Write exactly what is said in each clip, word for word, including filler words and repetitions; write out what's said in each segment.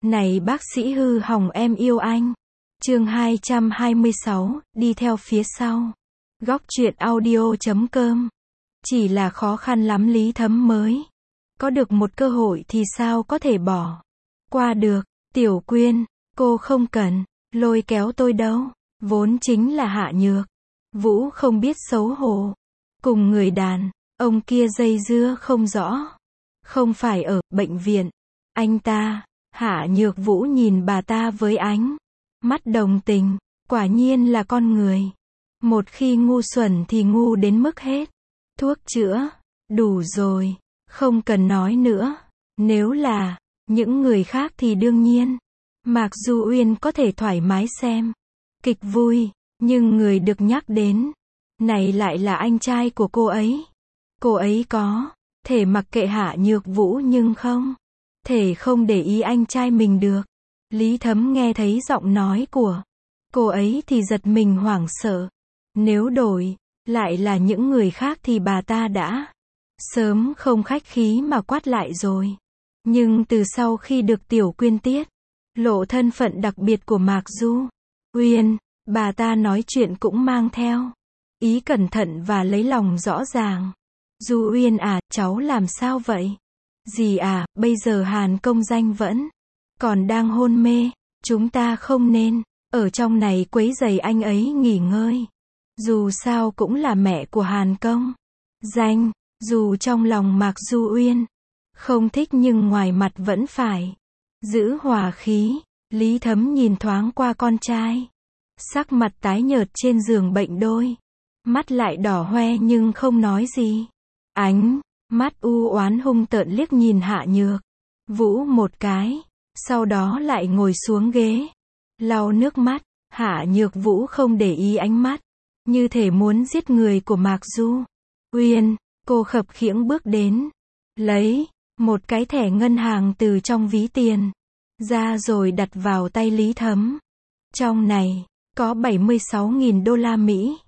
Này bác sĩ hư hỏng em yêu anh. Chương hai trăm hai mươi sáu, đi theo phía sau. Góc truyện audio chấm com. Chỉ là khó khăn lắm Lý Thấm mới có được một cơ hội thì sao có thể bỏ qua được. Tiểu Quyên, cô không cần lôi kéo tôi đâu. Vốn chính là Hạ Nhược Vũ không biết xấu hổ, cùng người đàn ông kia dây dưa không rõ. Không phải ở bệnh viện, anh ta. Hạ Nhược Vũ nhìn bà ta với ánh mắt đồng tình, quả nhiên là con người. Một khi ngu xuẩn thì ngu đến mức hết thuốc chữa. Đủ rồi, không cần nói nữa. Nếu là những người khác thì đương nhiên Mạc Du Uyên có thể thoải mái xem kịch vui, nhưng người được nhắc đến này lại là anh trai của cô ấy. Cô ấy có thể mặc kệ Hạ Nhược Vũ nhưng không thể không để ý anh trai mình được. Lý Thấm nghe thấy giọng nói của cô ấy thì giật mình hoảng sợ. Nếu đổi lại là những người khác thì bà ta đã sớm không khách khí mà quát lại rồi. Nhưng từ sau khi được Tiểu Quyên tiết lộ thân phận đặc biệt của Mạc Du Uyên, bà ta nói chuyện cũng mang theo ý cẩn thận và lấy lòng rõ ràng. Du Uyên à, cháu làm sao vậy? Dì à, bây giờ Hàn Công Danh vẫn còn đang hôn mê, chúng ta không nên ở trong này quấy rầy anh ấy nghỉ ngơi. Dù sao cũng là mẹ của Hàn Công Danh. Dù trong lòng Mạc Du Uyên không thích nhưng ngoài mặt vẫn phải giữ hòa khí. Lý Thấm nhìn thoáng qua con trai, sắc mặt tái nhợt trên giường bệnh, đôi mắt lại đỏ hoe nhưng không nói gì. Ánh mắt u oán hung tợn liếc nhìn Hạ Nhược Vũ một cái, sau đó lại ngồi xuống ghế, lau nước mắt. Hạ Nhược Vũ không để ý ánh mắt, như thể muốn giết người của Mạc Du Uyên. Cô khập khiễng bước đến, lấy một cái thẻ ngân hàng từ trong ví tiền ra rồi đặt vào tay Lý Thấm. Trong này có bảy mươi sáu nghìn đô la Mỹ.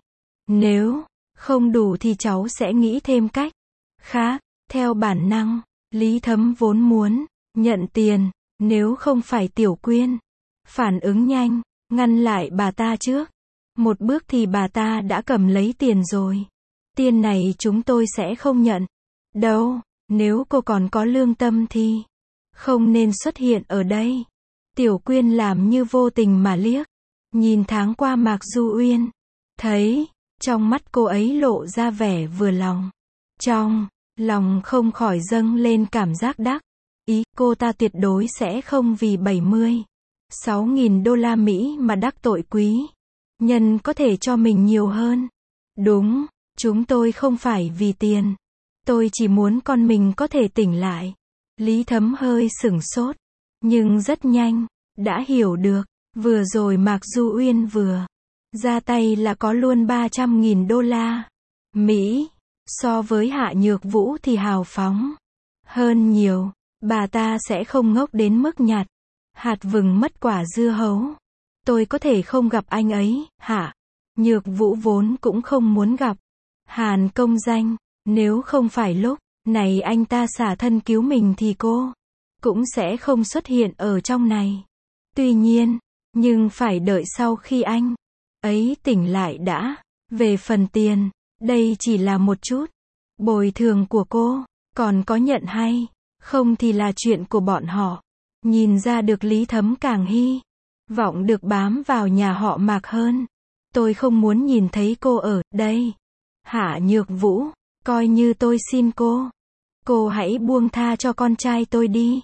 Nếu không đủ thì cháu sẽ nghĩ thêm cách khác. Theo bản năng, Lý Thấm vốn muốn nhận tiền, nếu không phải Tiểu Quyên phản ứng nhanh, ngăn lại bà ta trước một bước thì bà ta đã cầm lấy tiền rồi. Tiền này chúng tôi sẽ không nhận đâu. Nếu cô còn có lương tâm thì không nên xuất hiện ở đây. Tiểu Quyên làm như vô tình mà liếc nhìn tháng qua Mạc Du Uyên, thấy trong mắt cô ấy lộ ra vẻ vừa lòng. Trong lòng không khỏi dâng lên cảm giác đắc ý. Cô ta tuyệt đối sẽ không vì bảy mươi sáu nghìn đô la Mỹ mà đắc tội quý nhân có thể cho mình nhiều hơn. Đúng, chúng tôi không phải vì tiền. Tôi chỉ muốn con mình có thể tỉnh lại. Lý Thấm hơi sửng sốt, nhưng rất nhanh đã hiểu được. Vừa rồi Mạc Du Uyên vừa ra tay là có luôn ba trăm nghìn đô la Mỹ. So với Hạ Nhược Vũ thì hào phóng hơn nhiều. Bà ta sẽ không ngốc đến mức nhặt hạt vừng mất quả dưa hấu. Tôi có thể không gặp anh ấy. Hạ Nhược Vũ vốn cũng không muốn gặp Hàn Công Danh. Nếu không phải lúc này anh ta xả thân cứu mình thì cô cũng sẽ không xuất hiện ở trong này. Tuy nhiên, nhưng phải đợi sau khi anh ấy tỉnh lại đã. Về phần tiền, đây chỉ là một chút bồi thường của cô, còn có nhận hay không thì là chuyện của bọn họ. Nhìn ra được Lý Thấm càng hy vọng được bám vào nhà họ Mạc hơn. Tôi không muốn nhìn thấy cô ở đây. Hạ Nhược Vũ, coi như tôi xin cô. Cô hãy buông tha cho con trai tôi đi.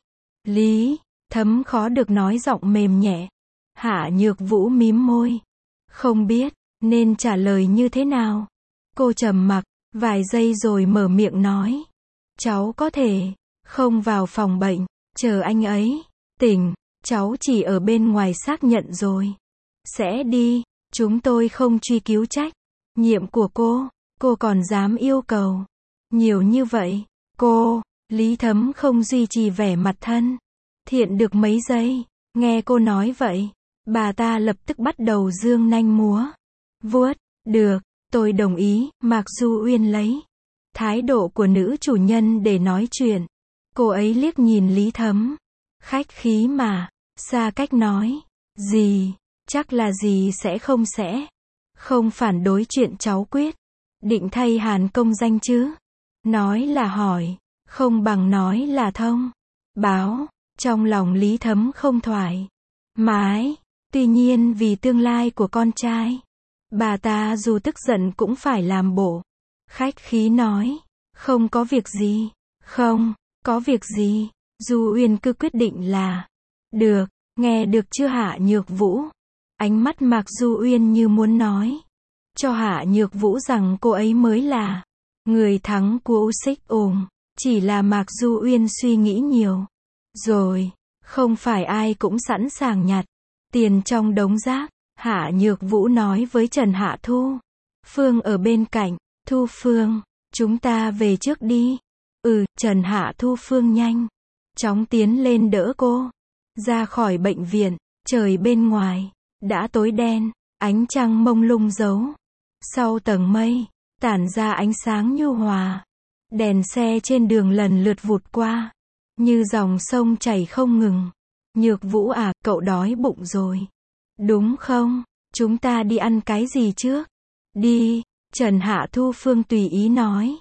Lý Thấm khó được nói giọng mềm nhẹ. Hạ Nhược Vũ mím môi, không biết nên trả lời như thế nào. Cô trầm mặc vài giây rồi mở miệng nói. Cháu có thể không vào phòng bệnh, chờ anh ấy tỉnh. Cháu chỉ ở bên ngoài xác nhận rồi sẽ đi. Chúng tôi không truy cứu trách nhiệm của cô. Cô còn dám yêu cầu nhiều như vậy. Cô, Lý Thấm không duy trì vẻ mặt thân thiện được mấy giây. Nghe cô nói vậy, bà ta lập tức bắt đầu giương nanh múa vuốt. Được, tôi đồng ý. Mạc Du Uyên lấy thái độ của nữ chủ nhân để nói chuyện. Cô ấy liếc nhìn Lý Thấm, khách khí mà xa cách nói. Dì, chắc là dì sẽ không sẽ. Không phản đối chuyện cháu quyết. Định thay Hàn công danh chứ. Nói là hỏi. Không bằng nói là thông. Báo. Trong lòng Lý Thấm không thoải mái. Tuy nhiên vì tương lai của con trai, bà ta dù tức giận cũng phải làm bộ khách khí nói. Không có việc gì. Không có việc gì. Du Uyên cứ quyết định là được. Nghe được chưa Hạ Nhược Vũ? Ánh mắt Mạc Du Uyên như muốn nói cho Hạ Nhược Vũ rằng cô ấy mới là người thắng của U Xích Ủng. Chỉ là Mạc Du Uyên suy nghĩ nhiều rồi. Không phải ai cũng sẵn sàng nhặt tiền trong đống rác. Hạ Nhược Vũ nói với Trần Hạ Thu Phương ở bên cạnh. Thu Phương, chúng ta về trước đi. Ừ, Trần Hạ Thu Phương nhanh chóng tiến lên đỡ cô ra khỏi bệnh viện. Trời bên ngoài đã tối đen, ánh trăng mông lung giấu sau tầng mây, tản ra ánh sáng nhu hòa. Đèn xe trên đường lần lượt vụt qua, như dòng sông chảy không ngừng. Nhược Vũ à, cậu đói bụng rồi, đúng không? Chúng ta đi ăn cái gì trước? Đi, Trần Hạ Thu Phương tùy ý nói.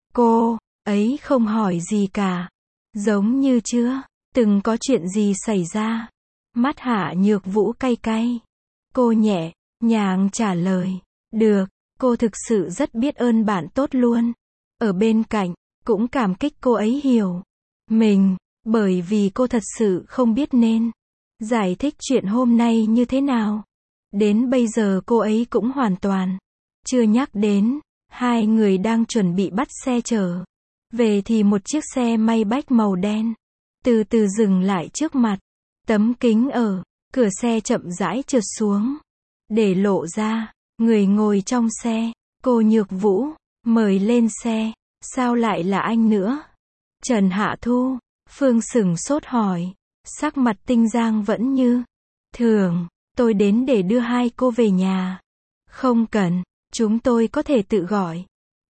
Cô ấy không hỏi gì cả, giống như chưa từng có chuyện gì xảy ra. Mắt Hạ Nhược Vũ cay cay. Cô nhẹ nhàng trả lời. Được, cô thực sự rất biết ơn bạn tốt luôn. Ở bên cạnh, cũng cảm kích cô ấy hiểu mình, bởi vì cô thật sự không biết nên giải thích chuyện hôm nay như thế nào. Đến bây giờ cô ấy cũng hoàn toàn chưa nhắc đến. Hai người đang chuẩn bị bắt xe trở về thì một chiếc xe Maybach màu đen từ từ dừng lại trước mặt. Tấm kính ở cửa xe chậm rãi trượt xuống, để lộ ra người ngồi trong xe. Cô Nhược Vũ, mời lên xe. Sao lại là anh nữa? Trần Hạ Thu Phương sửng sốt hỏi, sắc mặt tinh giang vẫn như thường. Tôi đến để đưa hai cô về nhà. Không cần, chúng tôi có thể tự gọi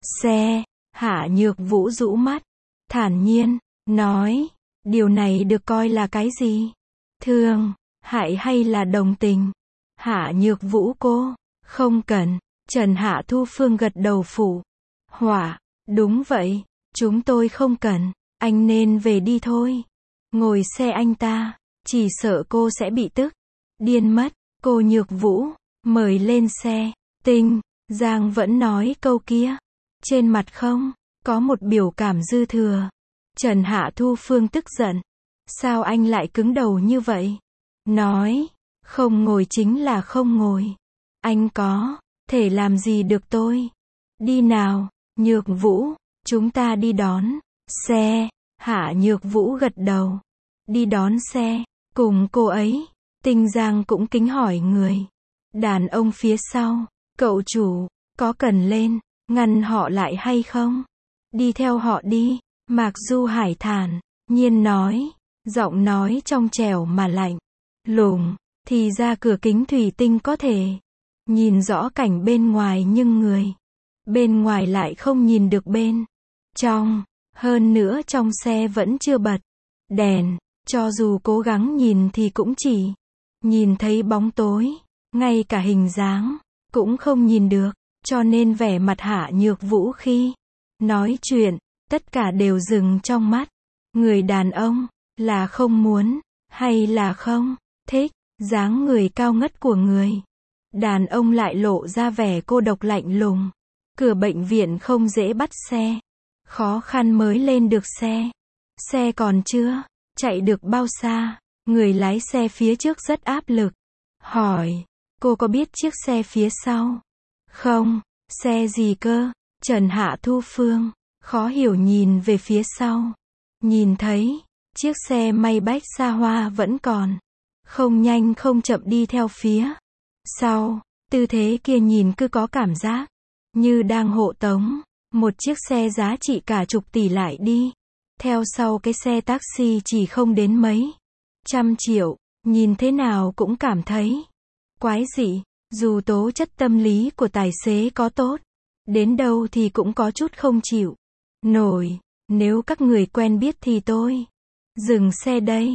xe. Hạ Nhược Vũ rũ mắt, thản nhiên nói, điều này được coi là cái gì? Thương hại hay là đồng tình? Hạ Nhược Vũ cô, không cần. Trần Hạ Thu Phương gật đầu phủ hỏa, đúng vậy, chúng tôi không cần, anh nên về đi thôi. Ngồi xe anh ta, chỉ sợ cô sẽ bị tức điên mất. Cô Nhược Vũ, mời lên xe. Tinh Giang vẫn nói câu kia, trên mặt không có một biểu cảm dư thừa. Trần Hạ Thu Phương tức giận, sao anh lại cứng đầu như vậy? Nói, không ngồi chính là không ngồi. Anh có thể làm gì được tôi? Đi nào, Nhược Vũ, chúng ta đi đón xe. Hạ Nhược Vũ gật đầu. Đi đón xe, cùng cô ấy. Tinh Giang cũng kính hỏi người đàn ông phía sau, cậu chủ, có cần lên ngăn họ lại hay không? Đi theo họ đi. Mạc Du Hải thản nhiên nói, giọng nói trong trẻo mà lạnh lùng. Thì ra cửa kính thủy tinh có thể nhìn rõ cảnh bên ngoài, nhưng người bên ngoài lại không nhìn được bên trong. Hơn nữa trong xe vẫn chưa bật đèn, cho dù cố gắng nhìn thì cũng chỉ nhìn thấy bóng tối, ngay cả hình dáng cũng không nhìn được. Cho nên vẻ mặt Hạ Nhược Vũ khi nói chuyện, tất cả đều dừng trong mắt. Người đàn ông, là không muốn, hay là không thích dáng người cao ngất của người đàn ông lại lộ ra vẻ cô độc lạnh lùng. Cửa bệnh viện không dễ bắt xe, khó khăn mới lên được xe. Xe còn chưa chạy được bao xa, người lái xe phía trước rất áp lực, hỏi, cô có biết chiếc xe phía sau không? Xe gì cơ? Trần Hạ Thu Phương khó hiểu nhìn về phía sau, nhìn thấy chiếc xe Maybach xa hoa vẫn còn không nhanh không chậm đi theo phía sau. Tư thế kia nhìn cứ có cảm giác như đang hộ tống một chiếc xe giá trị cả chục tỷ lại đi theo sau cái xe taxi chỉ không đến mấy trăm triệu. Nhìn thế nào cũng cảm thấy quái dị. Dù tố chất tâm lý của tài xế có tốt đến đâu thì cũng có chút không chịu nổi. Nếu các người quen biết thì tôi dừng xe đây.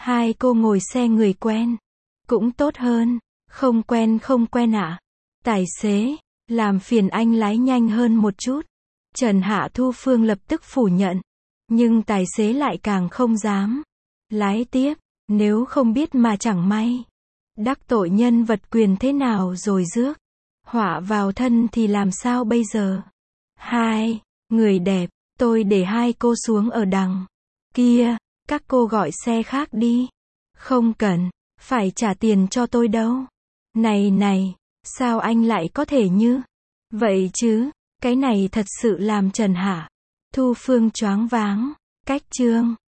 Hai cô ngồi xe người quen. Cũng tốt hơn. Không quen không quen ạ. Tài xế, làm phiền anh lái nhanh hơn một chút. Trần Hạ Thu Phương lập tức phủ nhận. Nhưng tài xế lại càng không dám. Lái tiếp, nếu không biết mà chẳng may. Đắc tội nhân vật quyền thế nào rồi rước. Họa vào thân thì làm sao bây giờ? Hai, người đẹp, tôi để hai cô xuống ở đằng kia, các cô gọi xe khác đi. Không cần, phải trả tiền cho tôi đâu. Này này, sao anh lại có thể như vậy chứ? Cái này thật sự làm Trần Hạ Thu Phương choáng váng. Cách chương